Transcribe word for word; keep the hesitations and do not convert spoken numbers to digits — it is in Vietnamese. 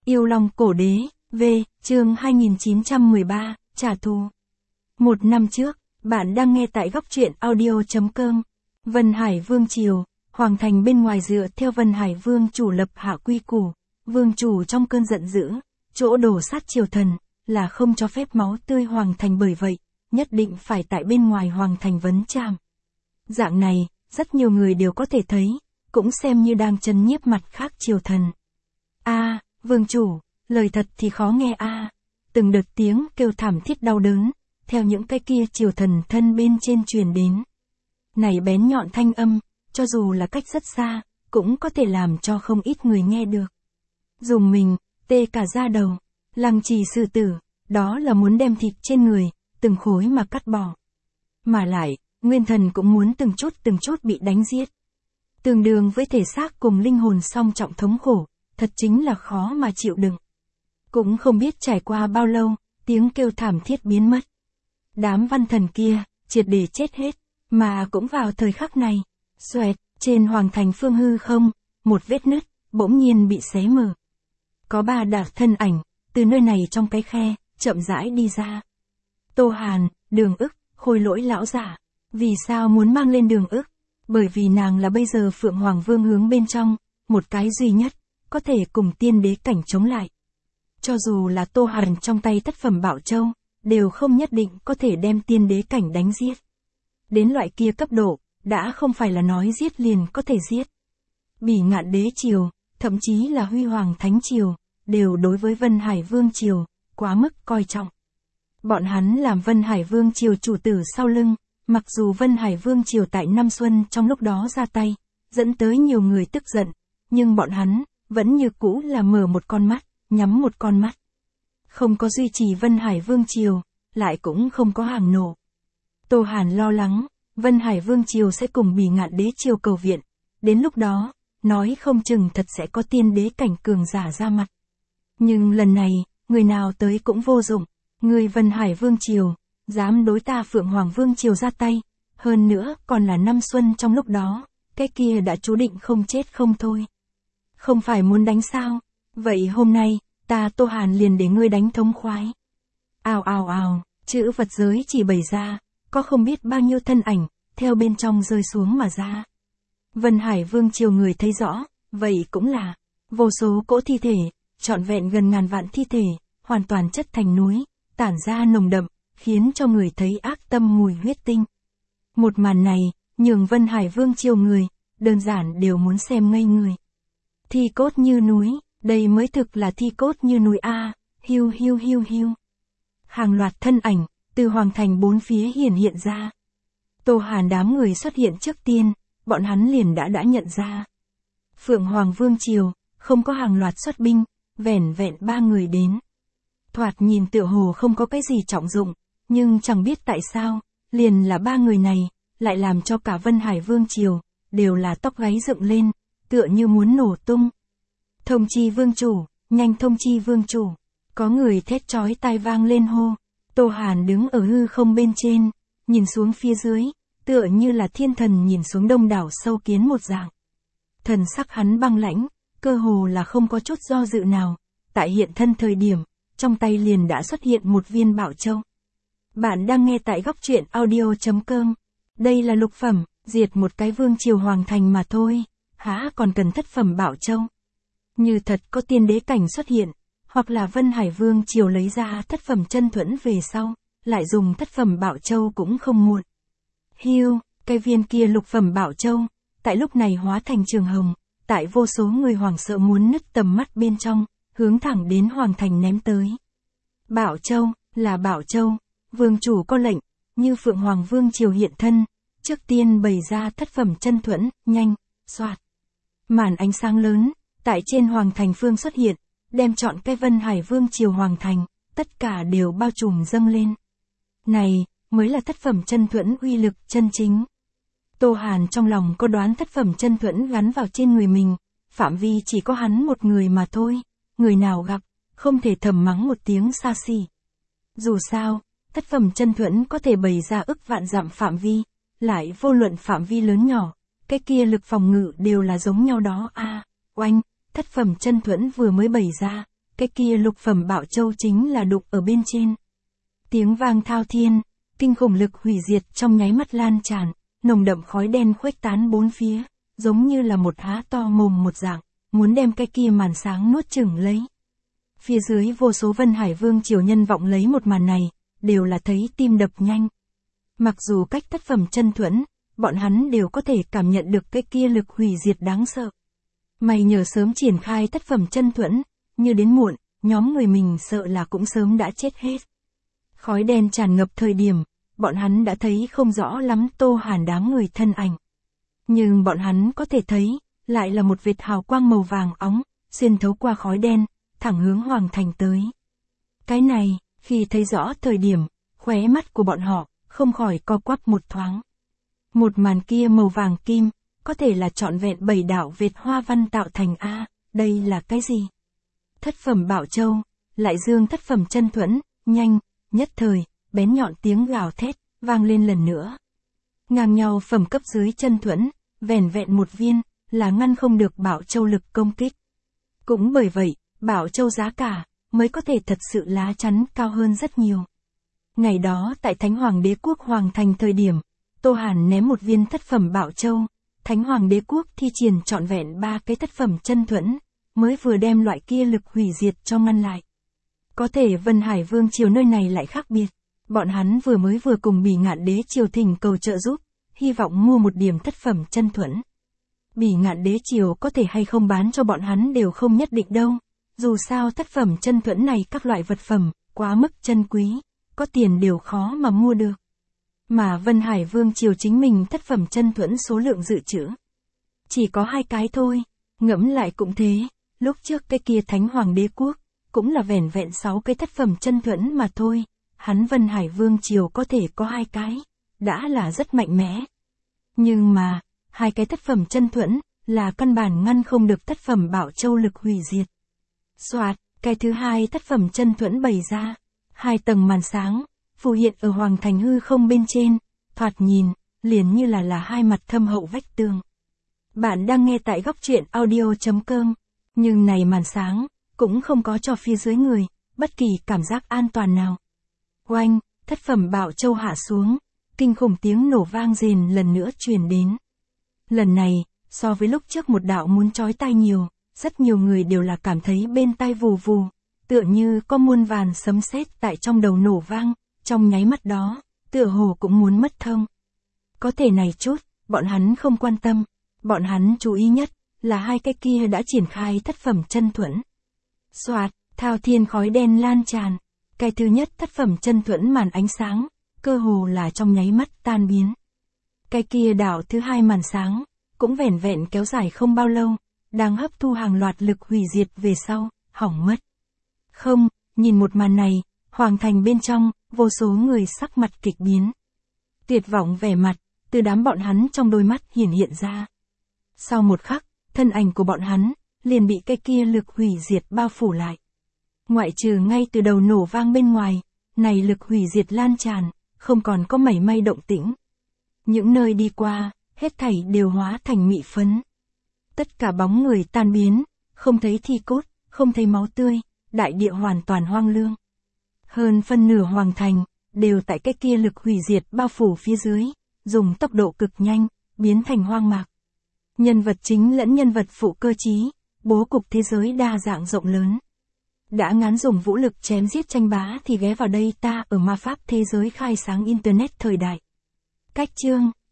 Yêu Long Cổ Đế, V, chương hai nghìn chín trăm mười ba, trả thù. Một năm trước, bạn đang nghe tại góc truyện audio chấm com. Vân Hải Vương Triều, Hoàng thành bên ngoài dựa theo Vân Hải Vương chủ lập hạ quy củ. Vương chủ trong cơn giận dữ, chỗ đổ sát triều thần, là không cho phép máu tươi Hoàng thành, bởi vậy, nhất định phải tại bên ngoài Hoàng thành vấn trảm. Dạng này, rất nhiều người đều có thể thấy, cũng xem như đang trấn nhiếp mặt khác triều thần. A, Vương chủ, lời thật thì khó nghe a. Từng đợt tiếng kêu thảm thiết đau đớn, theo những cái kia triều thần thân bên trên truyền đến. Này bén nhọn thanh âm, cho dù là cách rất xa, cũng có thể làm cho không ít người nghe được. Dùng mình, tê cả da đầu, lăng trì xử tử, đó là muốn đem thịt trên người, từng khối mà cắt bỏ. Mà lại, nguyên thần cũng muốn từng chút từng chút bị đánh giết. Tương đương với thể xác cùng linh hồn song trọng thống khổ, thật chính là khó mà chịu đựng. Cũng không biết trải qua bao lâu, tiếng kêu thảm thiết biến mất. Đám văn thần kia, triệt để chết hết, mà cũng vào thời khắc này, xoẹt, trên hoàng thành phương hư không, một vết nứt, bỗng nhiên bị xé mở. Có ba đạo thân ảnh, từ nơi này trong cái khe, chậm rãi đi ra. Tô Hàn, Đường Ức, Khôi Lỗi lão giả. Vì sao muốn mang lên Đường Ức? Bởi vì nàng là bây giờ Phượng Hoàng Vương hướng bên trong, một cái duy nhất, có thể cùng tiên đế cảnh chống lại. Cho dù là Tô Hàn trong tay thất phẩm Bảo Châu, đều không nhất định có thể đem tiên đế cảnh đánh giết. Đến loại kia cấp độ, đã không phải là nói giết liền có thể giết. Bỉ Ngạn Đế Triều, thậm chí là Huy Hoàng Thánh Triều, đều đối với Vân Hải Vương Triều, quá mức coi trọng. Bọn hắn làm Vân Hải Vương Triều chủ tử sau lưng, mặc dù Vân Hải Vương Triều tại năm xuân trong lúc đó ra tay, dẫn tới nhiều người tức giận, nhưng bọn hắn, vẫn như cũ là mở một con mắt, nhắm một con mắt. Không có duy trì Vân Hải Vương Triều, lại cũng không có hàng nổ. Tô Hàn lo lắng, Vân Hải Vương Triều sẽ cùng Bỉ Ngạn Đế Triều cầu viện, đến lúc đó, nói không chừng thật sẽ có tiên đế cảnh cường giả ra mặt. Nhưng lần này, người nào tới cũng vô dụng, người Vân Hải Vương Triều, dám đối ta Phượng Hoàng Vương Triều ra tay, hơn nữa còn là năm xuân trong lúc đó, cái kia đã chú định không chết không thôi. Không phải muốn đánh sao? Vậy hôm nay, ta Tô Hàn liền để ngươi đánh thống khoái. Ào ào ào, chữ vật giới chỉ bày ra, có không biết bao nhiêu thân ảnh, theo bên trong rơi xuống mà ra. Vân Hải Vương Triều người thấy rõ, vậy cũng là, vô số cỗ thi thể, trọn vẹn gần ngàn vạn thi thể, hoàn toàn chất thành núi, tản ra nồng đậm, khiến cho người thấy ác tâm mùi huyết tinh. Một màn này, nhường Vân Hải Vương Triều người, đơn giản đều muốn xem ngây người. Thi cốt như núi, đây mới thực là thi cốt như núi a, hiu hiu hiu hiu. Hàng loạt thân ảnh, từ hoàng thành bốn phía hiển hiện ra. Tô Hàn đám người xuất hiện trước tiên, bọn hắn liền đã đã nhận ra. Phượng Hoàng Vương Triều, không có hàng loạt xuất binh, vẻn vẹn ba người đến. Thoạt nhìn tựa hồ không có cái gì trọng dụng, nhưng chẳng biết tại sao, liền là ba người này, lại làm cho cả Vân Hải Vương Triều, đều là tóc gáy dựng lên, tựa như muốn nổ tung. Thông chi Vương Chủ, nhanh thông chi Vương Chủ, có người thét chói tai vang lên hô. Tô Hàn đứng ở hư không bên trên, nhìn xuống phía dưới, tựa như là thiên thần nhìn xuống đông đảo sâu kiến một dạng. Thần sắc hắn băng lãnh, cơ hồ là không có chút do dự nào, tại hiện thân thời điểm, trong tay liền đã xuất hiện một viên Bảo Châu. Bạn đang nghe tại góc truyện audio chấm com. Đây là lục phẩm, diệt một cái vương triều hoàng thành mà thôi, há còn cần thất phẩm Bảo Châu. Như thật có tiên đế cảnh xuất hiện, hoặc là Vân Hải Vương Triều lấy ra thất phẩm chân thuẫn về sau, lại dùng thất phẩm Bảo Châu cũng không muộn. Hiu, cái viên kia lục phẩm Bảo Châu, tại lúc này hóa thành trường hồng, tại vô số người hoảng sợ muốn nứt tầm mắt bên trong, hướng thẳng đến hoàng thành ném tới. Bảo Châu, là Bảo Châu, Vương Chủ có lệnh, như Phượng Hoàng Vương Triều hiện thân, trước tiên bày ra thất phẩm chân thuẫn, nhanh, xoạt. Màn ánh sáng lớn, tại trên hoàng thành phương xuất hiện, đem trọn cái Vân Hải Vương Triều hoàng thành, tất cả đều bao trùm dâng lên. Này, mới là thất phẩm chân thuẫn uy lực chân chính. Tô Hàn trong lòng có đoán thất phẩm chân thuẫn gắn vào trên người mình, phạm vi chỉ có hắn một người mà thôi, người nào gặp, không thể thầm mắng một tiếng xa xỉ. Dù sao, thất phẩm chân thuẫn có thể bày ra ức vạn dặm phạm vi, lại vô luận phạm vi lớn nhỏ, cái kia lực phòng ngự đều là giống nhau đó a. À, oanh, thất phẩm chân thuẫn vừa mới bày ra, cái kia lục phẩm Bảo Châu chính là đụng ở bên trên. Tiếng vang thao thiên, kinh khủng lực hủy diệt trong nháy mắt lan tràn, nồng đậm khói đen khuếch tán bốn phía, giống như là một há to mồm một dạng, muốn đem cái kia màn sáng nuốt chửng lấy. Phía dưới vô số Vân Hải Vương triều nhân vọng lấy một màn này, đều là thấy tim đập nhanh. Mặc dù cách thất phẩm chân thuẫn, bọn hắn đều có thể cảm nhận được cái kia lực hủy diệt đáng sợ. Mày nhờ sớm triển khai thất phẩm chân thuẫn, như đến muộn, nhóm người mình sợ là cũng sớm đã chết hết. Khói đen tràn ngập thời điểm, bọn hắn đã thấy không rõ lắm Tô Hàn đám người thân ảnh. Nhưng bọn hắn có thể thấy, lại là một vệt hào quang màu vàng óng, xuyên thấu qua khói đen, thẳng hướng Hoàng Thành tới. Cái này, khi thấy rõ thời điểm, khóe mắt của bọn họ, không khỏi co quắp một thoáng. Một màn kia màu vàng kim, có thể là trọn vẹn bảy đạo Việt hoa văn tạo thành A, đây là cái gì? Thất phẩm Bảo Châu, lại dương thất phẩm chân thuẫn, nhanh, nhất thời, bén nhọn tiếng gào thét, vang lên lần nữa. Ngang nhau phẩm cấp dưới chân thuẫn, vẻn vẹn một viên, là ngăn không được Bảo Châu lực công kích. Cũng bởi vậy, Bảo Châu giá cả, mới có thể thật sự lá chắn cao hơn rất nhiều. Ngày đó tại Thánh Hoàng Đế Quốc Hoàng Thành thời điểm, Tô Hàn ném một viên thất phẩm Bảo Châu, Thánh Hoàng Đế Quốc thi triển trọn vẹn ba cái thất phẩm chân thuẫn, mới vừa đem loại kia lực hủy diệt cho ngăn lại. Có thể Vân Hải Vương triều nơi này lại khác biệt, bọn hắn vừa mới vừa cùng Bỉ Ngạn Đế triều thỉnh cầu trợ giúp, hy vọng mua một điểm thất phẩm chân thuẫn. Bỉ Ngạn Đế triều có thể hay không bán cho bọn hắn đều không nhất định đâu, dù sao thất phẩm chân thuẫn này các loại vật phẩm, quá mức chân quý, có tiền đều khó mà mua được. Mà Vân Hải Vương triều chính mình thất phẩm chân thuẫn số lượng dự trữ chỉ có hai cái thôi, ngẫm lại cũng thế, lúc trước cái kia Thánh Hoàng Đế Quốc, cũng là vẻn vẹn sáu cái thất phẩm chân thuẫn mà thôi, hắn Vân Hải Vương triều có thể có hai cái, đã là rất mạnh mẽ. Nhưng mà, hai cái thất phẩm chân thuẫn, là căn bản ngăn không được thất phẩm Bảo Châu lực hủy diệt. Soạt, cái thứ hai thất phẩm chân thuẫn bày ra, hai tầng màn sáng, phù hiện ở Hoàng Thành hư không bên trên, thoạt nhìn, liền như là là hai mặt thâm hậu vách tường. Bạn đang nghe tại góc truyện audio chấm com, nhưng này màn sáng, cũng không có cho phía dưới người, bất kỳ cảm giác an toàn nào. Oanh, thất phẩm Bảo Châu hạ xuống, kinh khủng tiếng nổ vang rền lần nữa truyền đến. Lần này, so với lúc trước một đạo muốn chói tai nhiều, rất nhiều người đều là cảm thấy bên tai vù vù, tựa như có muôn vàn sấm sét tại trong đầu nổ vang, trong nháy mắt đó, tựa hồ cũng muốn mất thông. Có thể này chút, bọn hắn không quan tâm, bọn hắn chú ý nhất, là hai cái kia đã triển khai thất phẩm chân thuẫn. Soạt, thao thiên khói đen lan tràn, cái thứ nhất thất phẩm chân thuẫn màn ánh sáng, cơ hồ là trong nháy mắt tan biến. Cái kia đảo thứ hai màn sáng, cũng vẻn vẹn kéo dài không bao lâu, đang hấp thu hàng loạt lực hủy diệt về sau, hỏng mất. Không, nhìn một màn này, Hoàng Thành bên trong, vô số người sắc mặt kịch biến. Tuyệt vọng vẻ mặt, từ đám bọn hắn trong đôi mắt hiển hiện ra. Sau một khắc, thân ảnh của bọn hắn, liền bị cái kia lực hủy diệt bao phủ lại. Ngoại trừ ngay từ đầu nổ vang bên ngoài, này lực hủy diệt lan tràn, không còn có mảy may động tĩnh. Những nơi đi qua, hết thảy đều hóa thành mị phấn. Tất cả bóng người tan biến, không thấy thi cốt, không thấy máu tươi, đại địa hoàn toàn hoang lương. Hơn phân nửa Hoàng Thành, đều tại cái kia lực hủy diệt bao phủ phía dưới, dùng tốc độ cực nhanh, biến thành hoang mạc. Nhân vật chính lẫn nhân vật phụ cơ trí, bố cục thế giới đa dạng rộng lớn. Đã ngán dùng vũ lực chém giết tranh bá thì ghé vào đây ta ở ma pháp thế giới khai sáng Internet thời đại. Cách chương